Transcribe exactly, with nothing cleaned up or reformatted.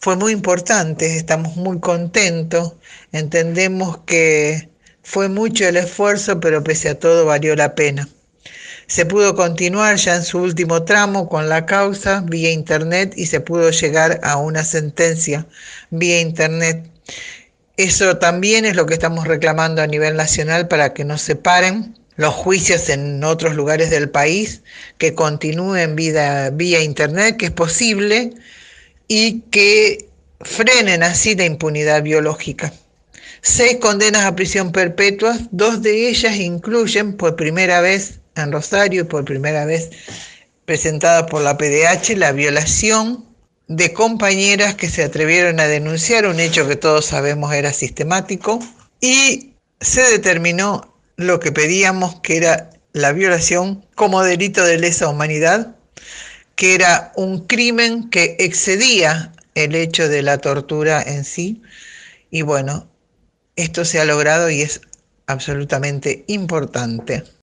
fue muy importante, estamos muy contentos, entendemos que fue mucho el esfuerzo, pero pese a todo valió la pena. Se pudo continuar ya en su último tramo con la causa vía internet y se pudo llegar a una sentencia vía internet. Eso también es lo que estamos reclamando a nivel nacional para que no se paren los juicios en otros lugares del país, que continúen vía, vía internet, que es posible, y que frenen así la impunidad biológica. Seis condenas a prisión perpetua, dos de ellas incluyen por primera vez en Rosario y por primera vez presentada por la P D H la violación de compañeras que se atrevieron a denunciar un hecho que todos sabemos era sistemático, y se determinó lo que pedíamos, que era la violación como delito de lesa humanidad, que era un crimen que excedía el hecho de la tortura en sí. Y bueno, esto se ha logrado y es absolutamente importante.